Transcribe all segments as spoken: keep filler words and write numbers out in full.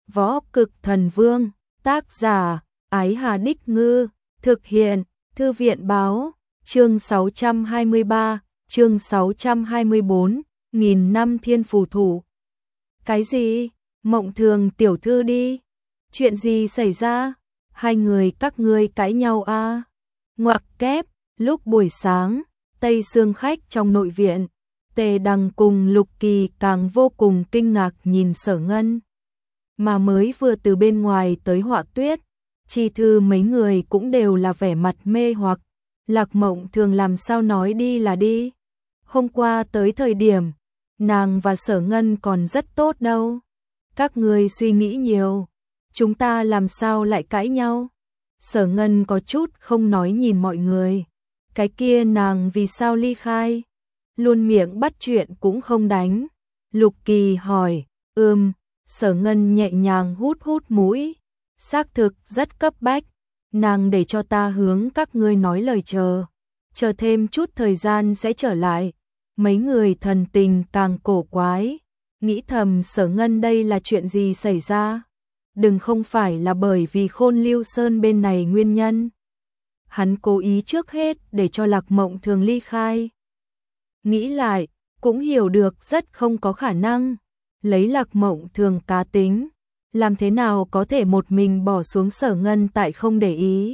Võ Cực Thần Vương, tác giả, Ái Hà Đích Ngư, thực hiện, Thư viện Báo, chương sáu trăm hai mươi ba, chương sáu trăm hai mươi bốn, nghìn năm thiên phù thủ. Cái gì? Mộng Thường tiểu thư đi. Chuyện gì xảy ra? Hai người các ngươi cãi nhau à? Ngoặc kép, lúc buổi sáng, Tây Sương khách trong nội viện, Tề Đằng cùng Lục Kỳ càng vô cùng kinh ngạc nhìn Sở Ngân. Mà mới vừa từ bên ngoài tới Họa Tuyết, Chi Thư mấy người cũng đều là vẻ mặt mê hoặc. Lạc Mộng Thường làm sao nói đi là đi. Hôm qua tới thời điểm, nàng và Sở Ngân còn rất tốt đâu. Các người suy nghĩ nhiều, chúng ta làm sao lại cãi nhau? Sở Ngân có chút không nói nhìn mọi người. Cái kia nàng vì sao ly khai? Luôn miệng bắt chuyện cũng không đánh. Lục Kỳ hỏi, ừm, Sở Ngân nhẹ nhàng hút hút mũi. Xác thực rất cấp bách, nàng để cho ta hướng các ngươi nói lời chờ. Chờ thêm chút thời gian sẽ trở lại. Mấy người thần tình càng cổ quái. Nghĩ thầm Sở Ngân đây là chuyện gì xảy ra? Đừng không phải là bởi vì Khôn Lưu Sơn bên này nguyên nhân. Hắn cố ý trước hết để cho Lạc Mộng Thường ly khai. Nghĩ lại, cũng hiểu được rất không có khả năng. Lấy Lạc Mộng Thường cá tính, làm thế nào có thể một mình bỏ xuống Sở Ngân tại không để ý.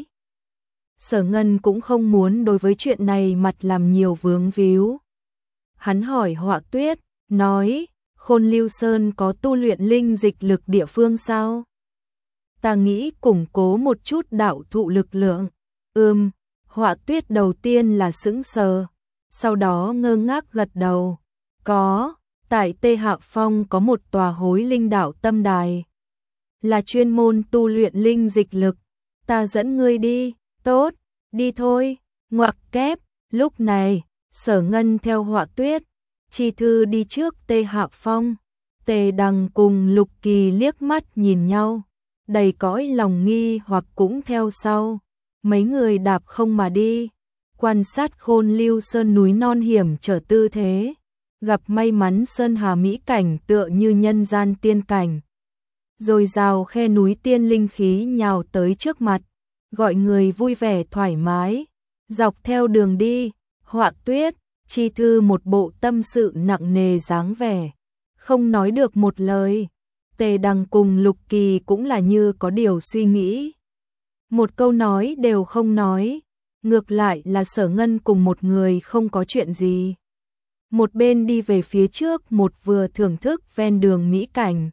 Sở Ngân cũng không muốn đối với chuyện này mặt làm nhiều vướng víu. Hắn hỏi Họa Tuyết, nói, Khôn Lưu Sơn có tu luyện linh dịch lực địa phương sao? Ta nghĩ củng cố một chút đạo thụ lực lượng. Ừm, Họa Tuyết đầu tiên là sững sờ, sau đó ngơ ngác gật đầu. Có, tại Tê Hạ Phong có một tòa hối linh đạo tâm đài. Là chuyên môn tu luyện linh dịch lực. Ta dẫn ngươi đi, tốt, đi thôi. Ngoặc kép, lúc này, Sở Ngân theo Họa Tuyết, Chi Thư đi trước Tê Hạ Phong. Tề Đằng cùng Lục Kỳ liếc mắt nhìn nhau, đầy cõi lòng nghi hoặc cũng theo sau. Mấy người đạp không mà đi, quan sát Khôn Lưu Sơn núi non hiểm trở tư thế, gặp may mắn sơn hà mỹ cảnh tựa như nhân gian tiên cảnh. Rồi rào khe núi tiên linh khí nhào tới trước mặt, gọi người vui vẻ thoải mái. Dọc theo đường đi, Họa Tuyết, Chi Thư một bộ tâm sự nặng nề dáng vẻ, không nói được một lời. Tề Đằng cùng Lục Kỳ cũng là như có điều suy nghĩ. Một câu nói đều không nói, ngược lại là Sở Ngân cùng một người không có chuyện gì. Một bên đi về phía trước, một vừa thưởng thức ven đường mỹ cảnh.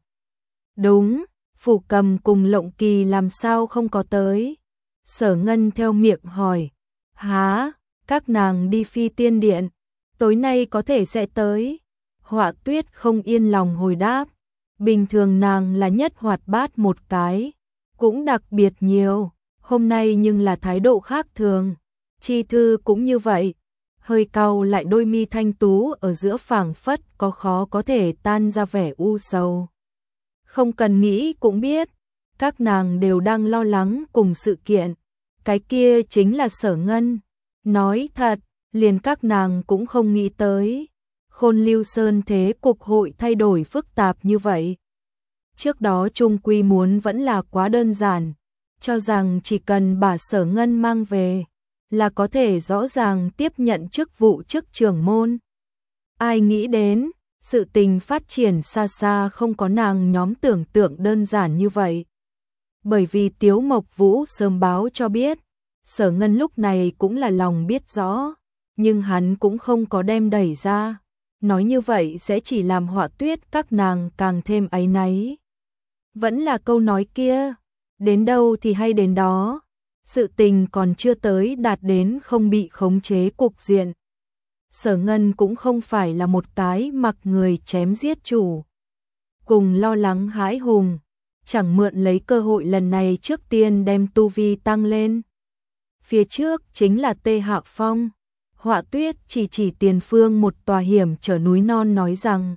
Đúng, Phủ Cầm cùng Lộng Kỳ làm sao không có tới? Sở Ngân theo miệng hỏi. Hả, các nàng đi Phi Tiên Điện, tối nay có thể sẽ tới. Họa Tuyết không yên lòng hồi đáp. Bình thường nàng là nhất hoạt bát một cái, cũng đặc biệt nhiều, hôm nay nhưng là thái độ khác thường. Chi Thư cũng như vậy, hơi cau lại đôi mi thanh tú ở giữa phảng phất có khó có thể tan ra vẻ u sầu. Không cần nghĩ cũng biết, các nàng đều đang lo lắng cùng sự kiện, cái kia chính là Sở Ngân. Nói thật, liền các nàng cũng không nghĩ tới. Khôn Lưu Sơn thế cục hội thay đổi phức tạp như vậy. Trước đó chung quy muốn vẫn là quá đơn giản, cho rằng chỉ cần bà Sở Ngân mang về, là có thể rõ ràng tiếp nhận chức vụ chức trưởng môn. Ai nghĩ đến, sự tình phát triển xa xa không có nàng nhóm tưởng tượng đơn giản như vậy. Bởi vì Tiếu Mộc Vũ sớm báo cho biết, Sở Ngân lúc này cũng là lòng biết rõ, nhưng hắn cũng không có đem đẩy ra. Nói như vậy sẽ chỉ làm Họa Tuyết các nàng càng thêm áy náy. Vẫn là câu nói kia, đến đâu thì hay đến đó. Sự tình còn chưa tới đạt đến không bị khống chế cục diện. Sở Ngân cũng không phải là một cái mặc người chém giết chủ. Cùng lo lắng hãi hùng, chẳng mượn lấy cơ hội lần này trước tiên đem tu vi tăng lên. Phía trước chính là Tê Hạ Phong. Họa Tuyết chỉ chỉ tiền phương một tòa hiểm trở núi non nói rằng.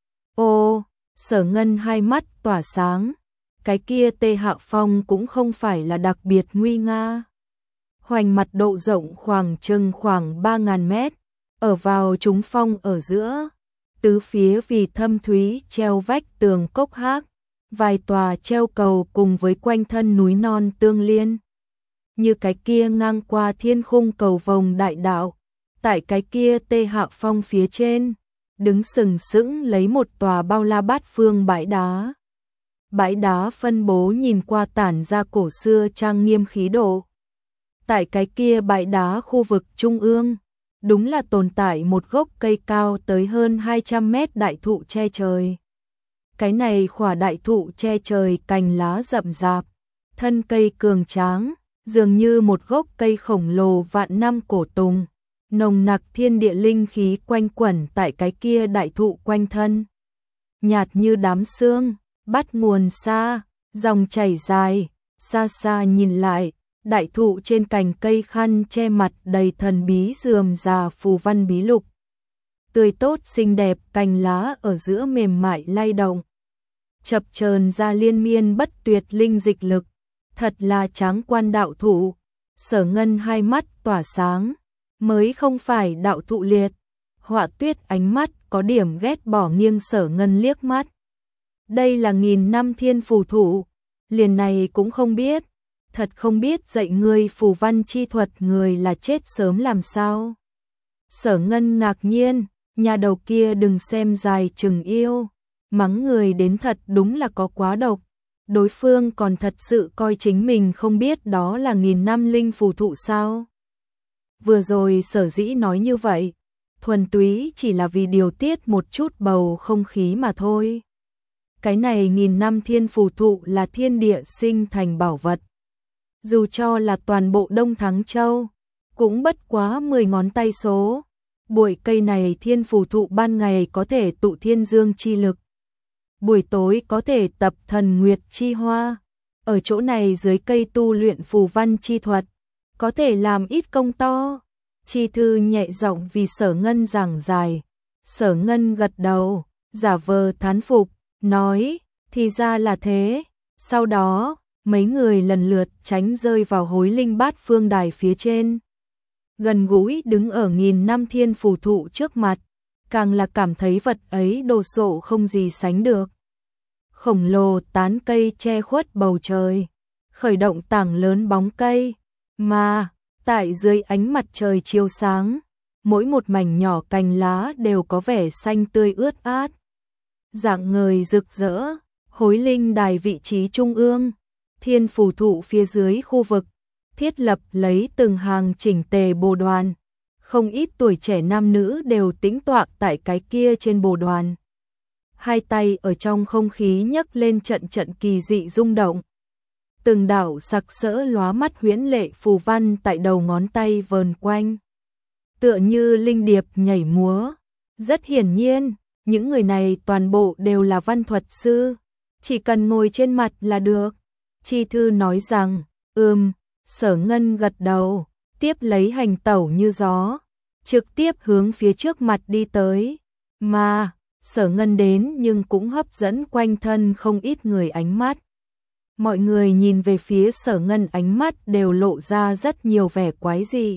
Ô, Sở Ngân hai mắt tỏa sáng. Cái kia Tê Hạ Phong cũng không phải là đặc biệt nguy nga. Hoành mặt độ rộng khoảng chừng khoảng ba nghìn mét. Ở vào trúng phong ở giữa. Tứ phía vì thâm thúy treo vách tường cốc hác. vài tòa treo cầu cùng với quanh thân núi non tương liên. Như cái kia ngang qua thiên khung cầu vồng đại đạo, tại cái kia tê hạ phong phía trên, đứng sừng sững lấy một tòa bao la bát phương bãi đá. Bãi đá phân bố nhìn qua tản ra cổ xưa trang nghiêm khí độ. Tại cái kia bãi đá khu vực trung ương, đúng là tồn tại một gốc cây cao tới hơn hai trăm mét đại thụ che trời. Cái này khỏa đại thụ che trời cành lá rậm rạp, thân cây cường tráng, dường như một gốc cây khổng lồ vạn năm cổ tùng, nồng nặc thiên địa linh khí quanh quẩn tại cái kia đại thụ quanh thân. Nhạt như đám sương, bắt nguồn xa, dòng chảy dài, xa xa nhìn lại, đại thụ trên cành cây khăn che mặt đầy thần bí rườm rà phù văn bí lục. Tươi tốt xinh đẹp, cành lá ở giữa mềm mại lay động, chập chờn ra liên miên bất tuyệt linh dịch lực, thật là tráng quan đạo thụ. Sở Ngân hai mắt tỏa sáng, mới không phải đạo thụ liệt. Họa Tuyết ánh mắt có điểm ghét bỏ nghiêng Sở Ngân liếc mắt. Đây là nghìn năm thiên phù thụ, liền này cũng không biết, thật không biết dạy ngươi phù văn chi thuật người là chết sớm làm sao. Sở Ngân ngạc nhiên, nhà đầu kia đừng xem dài chừng yêu, mắng người đến thật đúng là có quá độc. Đối phương còn thật sự coi chính mình không biết đó là nghìn năm linh phù thụ sao. Vừa rồi sở dĩ nói như vậy, thuần túy chỉ là vì điều tiết một chút bầu không khí mà thôi. Cái này nghìn năm thiên phù thụ là thiên địa sinh thành bảo vật. Dù cho là toàn bộ Đông Thắng Châu, cũng bất quá mười ngón tay số. Bụi cây này thiên phù thụ ban ngày có thể tụ thiên dương chi lực, buổi tối có thể tập thần nguyệt chi hoa. Ở chỗ này dưới cây tu luyện phù văn chi thuật, có thể làm ít công to. Chi thư nhẹ giọng vì Sở Ngân giảng giải. Sở Ngân gật đầu, giả vờ thán phục, nói, thì ra là thế. Sau đó, mấy người lần lượt tránh rơi vào hối linh bát phương đài phía trên. Gần gũi đứng ở nghìn năm thiên phù thụ trước mặt, càng là cảm thấy vật ấy đồ sộ không gì sánh được. Khổng lồ tán cây che khuất bầu trời, khởi động tảng lớn bóng cây, mà tại dưới ánh mặt trời chiếu sáng, mỗi một mảnh nhỏ cành lá đều có vẻ xanh tươi ướt át. Dạng ngời rực rỡ, hối linh đài vị trí trung ương, thiên phù thụ phía dưới khu vực, thiết lập lấy từng hàng chỉnh tề bồ đoàn. Không ít tuổi trẻ nam nữ đều tĩnh tọa tại cái kia trên bồ đoàn. Hai tay ở trong không khí nhấc lên trận trận kỳ dị rung động. Từng đạo sặc sỡ lóa mắt huyễn lệ phù văn tại đầu ngón tay vờn quanh, tựa như linh điệp nhảy múa. Rất hiển nhiên, những người này toàn bộ đều là văn thuật sư, chỉ cần ngồi trên mặt là được. Chi thư nói rằng, ừm, Sở Ngân gật đầu, tiếp lấy hành tẩu như gió, trực tiếp hướng phía trước mặt đi tới. Mà, Sở Ngân đến nhưng cũng hấp dẫn quanh thân không ít người ánh mắt. Mọi người nhìn về phía Sở Ngân ánh mắt đều lộ ra rất nhiều vẻ quái dị.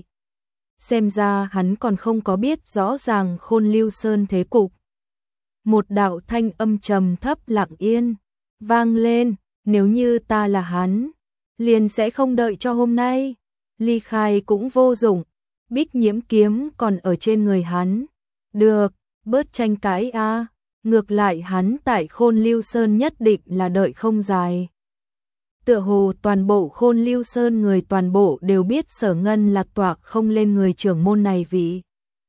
Xem ra hắn còn không có biết rõ ràng Khôn Lưu Sơn thế cục. Một đạo thanh âm trầm thấp lặng yên vang lên, nếu như ta là hắn, liền sẽ không đợi cho hôm nay, ly khai cũng vô dụng. Bích Nhiễm kiếm còn ở trên người hắn. Được, bớt tranh cãi a, ngược lại hắn tại Khôn Lưu Sơn nhất định là đợi không dài. Tựa hồ toàn bộ Khôn Lưu Sơn người toàn bộ đều biết Sở Ngân là tọa không lên người trưởng môn này vị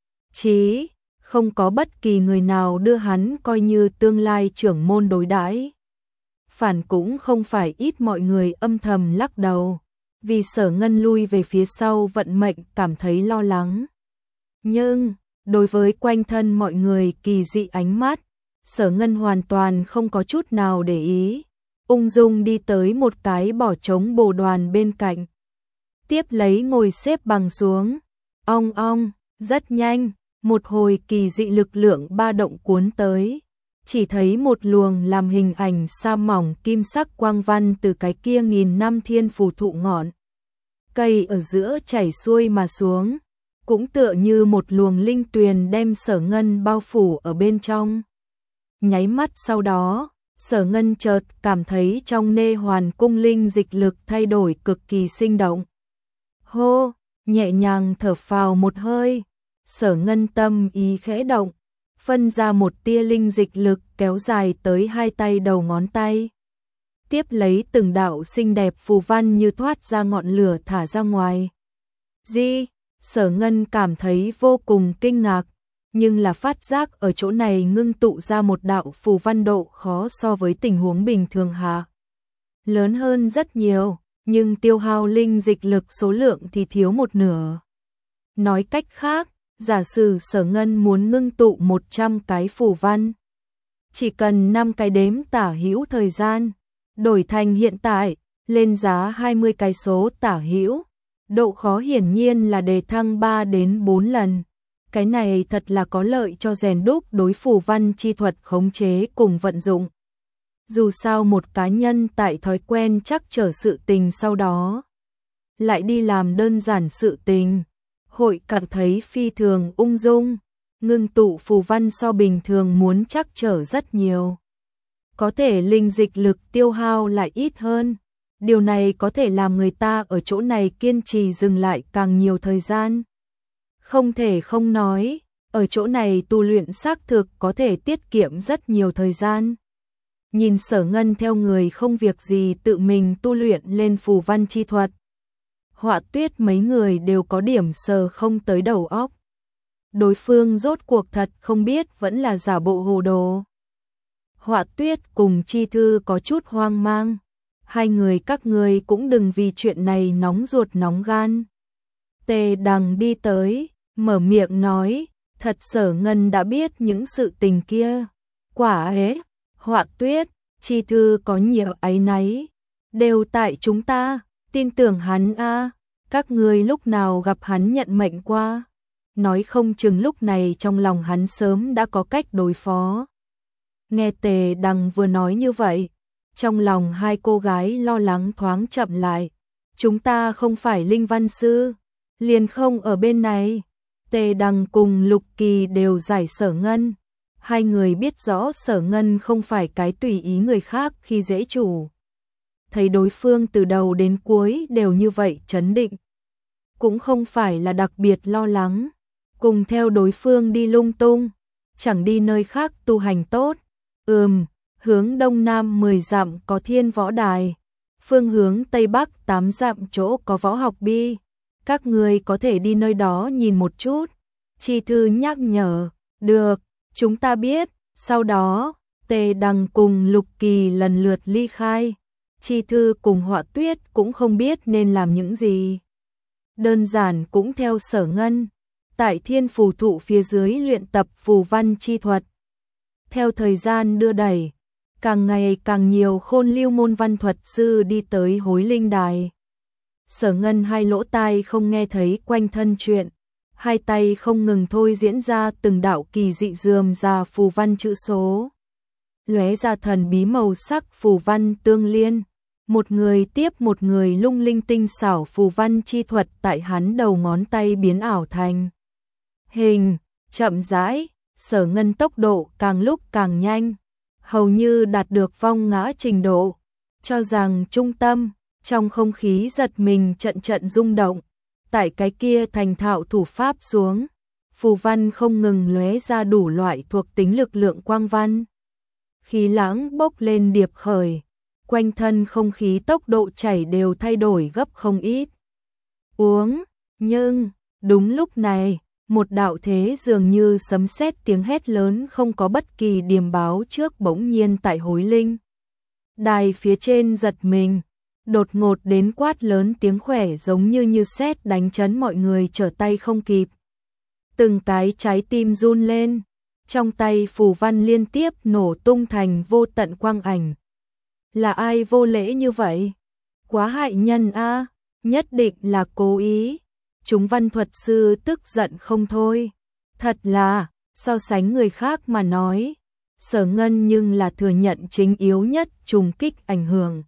trí, không có bất kỳ người nào đưa hắn coi như tương lai trưởng môn đối đãi. Phản cũng không phải ít mọi người âm thầm lắc đầu, vì Sở Ngân lui về phía sau vận mệnh cảm thấy lo lắng. Nhưng, đối với quanh thân mọi người kỳ dị ánh mắt, Sở Ngân hoàn toàn không có chút nào để ý, ung dung đi tới một cái bỏ trống bồ đoàn bên cạnh. Tiếp lấy ngồi xếp bằng xuống, ong ong, rất nhanh, một hồi kỳ dị lực lượng ba động cuốn tới. Chỉ thấy một luồng làm hình ảnh sa mỏng kim sắc quang văn từ cái kia nghìn năm thiên phù thụ ngọn cây ở giữa chảy xuôi mà xuống, cũng tựa như một luồng linh tuyền đem Sở Ngân bao phủ ở bên trong. Nháy mắt sau đó, Sở Ngân chợt cảm thấy trong nê hoàn cung linh dịch lực thay đổi cực kỳ sinh động. Hô, nhẹ nhàng thở phào một hơi, Sở Ngân tâm ý khẽ động, phân ra một tia linh dịch lực kéo dài tới hai tay đầu ngón tay. Tiếp lấy từng đạo xinh đẹp phù văn như thoát ra ngọn lửa thả ra ngoài. Di, Sở Ngân cảm thấy vô cùng kinh ngạc, nhưng là phát giác ở chỗ này ngưng tụ ra một đạo phù văn độ khó so với tình huống bình thường hạ. Lớn hơn rất nhiều, nhưng tiêu hao linh dịch lực số lượng thì thiếu một nửa. Nói cách khác, giả sử Sở Ngân muốn ngưng tụ một trăm cái phù văn, chỉ cần năm cái đếm tả hữu thời gian, đổi thành hiện tại, lên giá hai mươi cái số tả hữu, độ khó hiển nhiên là đề thăng ba đến bốn lần. Cái này thật là có lợi cho rèn đúc đối phù văn chi thuật khống chế cùng vận dụng. Dù sao một cá nhân tại thói quen chắc trở sự tình sau đó, lại đi làm đơn giản sự tình, hội cảm thấy phi thường ung dung, ngưng tụ phù văn so bình thường muốn chắc trở rất nhiều. Có thể linh dịch lực tiêu hao lại ít hơn, điều này có thể làm người ta ở chỗ này kiên trì dừng lại càng nhiều thời gian. Không thể không nói, ở chỗ này tu luyện xác thực có thể tiết kiệm rất nhiều thời gian. Nhìn Sở Ngân theo người không việc gì tự mình tu luyện lên phù văn chi thuật. Họa Tuyết mấy người đều có điểm sờ không tới đầu óc. Đối phương rốt cuộc thật không biết vẫn là giả bộ hồ đồ. Họa Tuyết cùng Chi Thư có chút hoang mang. Hai người các người cũng đừng vì chuyện này nóng ruột nóng gan. Tề Đằng đi tới, mở miệng nói, thật Sở Ngân đã biết những sự tình kia. Quả ấy, Họa Tuyết, Chi Thư có nhiều áy náy, đều tại chúng ta, tin tưởng hắn a, các người lúc nào gặp hắn nhận mệnh qua, nói không chừng lúc này trong lòng hắn sớm đã có cách đối phó. Nghe Tề Đằng vừa nói như vậy, trong lòng hai cô gái lo lắng thoáng chậm lại. Chúng ta không phải linh văn sư, liền không ở bên này. Tề Đằng cùng Lục Kỳ đều giải Sở Ngân. Hai người biết rõ Sở Ngân không phải cái tùy ý người khác khi dễ chủ. Thấy đối phương từ đầu đến cuối đều như vậy trấn định, cũng không phải là đặc biệt lo lắng, cùng theo đối phương đi lung tung, chẳng đi nơi khác tu hành tốt. Ừm, hướng đông nam mười dặm có Thiên Võ Đài, phương hướng tây bắc tám dặm chỗ có Võ Học Bi, các người có thể đi nơi đó nhìn một chút. Chi Thư nhắc nhở, được, chúng ta biết. Sau đó, Tề Đằng cùng Lục Kỳ lần lượt ly khai. Chi Thư cùng Họa Tuyết cũng không biết nên làm những gì. Đơn giản cũng theo Sở Ngân, tại Thiên Phù Thụ phía dưới luyện tập phù văn chi thuật. Theo thời gian đưa đẩy, càng ngày càng nhiều khôn lưu môn văn thuật sư đi tới Hối Linh Đài. Sở Ngân hai lỗ tai không nghe thấy quanh thân chuyện, hai tay không ngừng thôi diễn ra từng đạo kỳ dị rườm rà phù văn chữ số. Lóe ra thần bí màu sắc phù văn tương liên, một người tiếp một người lung linh tinh xảo phù văn chi thuật tại hắn đầu ngón tay biến ảo thành hình, chậm rãi, Sở Ngân tốc độ càng lúc càng nhanh, hầu như đạt được vong ngã trình độ, cho rằng trung tâm, trong không khí giật mình trận trận rung động, tại cái kia thành thạo thủ pháp xuống, phù văn không ngừng lóe ra đủ loại thuộc tính lực lượng quang văn. Khí lãng bốc lên điệp khởi, quanh thân không khí tốc độ chảy đều thay đổi gấp không ít. Uống, nhưng, đúng lúc này, một đạo thế dường như sấm sét tiếng hét lớn không có bất kỳ điềm báo trước bỗng nhiên tại Hối Linh Đài phía trên giật mình, đột ngột đến quát lớn tiếng khỏe giống như như sét đánh chấn mọi người trở tay không kịp. Từng cái trái tim run lên, trong tay phù văn liên tiếp nổ tung thành vô tận quang ảnh. Là ai vô lễ như vậy? Quá hại nhân a, nhất định là cố ý. Chúng văn thuật sư tức giận không thôi. Thật là, so sánh người khác mà nói, Sở Ngân nhưng là thừa nhận chính yếu nhất trùng kích ảnh hưởng.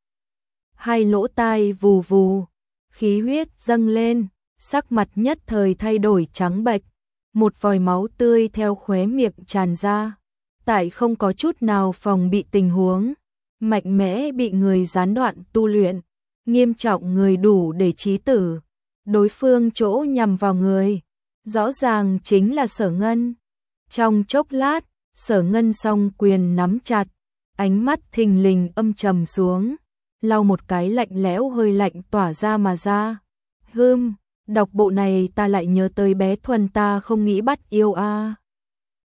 Hai lỗ tai vù vù, khí huyết dâng lên, sắc mặt nhất thời thay đổi trắng bệch, một vòi máu tươi theo khóe miệng tràn ra. Tại không có chút nào phòng bị tình huống, mạnh mẽ bị người gián đoạn tu luyện, nghiêm trọng người đủ để chí tử. Đối phương chỗ nhằm vào người, rõ ràng chính là Sở Ngân. Trong chốc lát, Sở Ngân song quyền nắm chặt, ánh mắt thình lình âm trầm xuống, lau một cái lạnh lẽo hơi lạnh tỏa ra mà ra. Hừm, đọc bộ này ta lại nhớ tới bé Thuần ta không nghĩ bắt yêu a. À.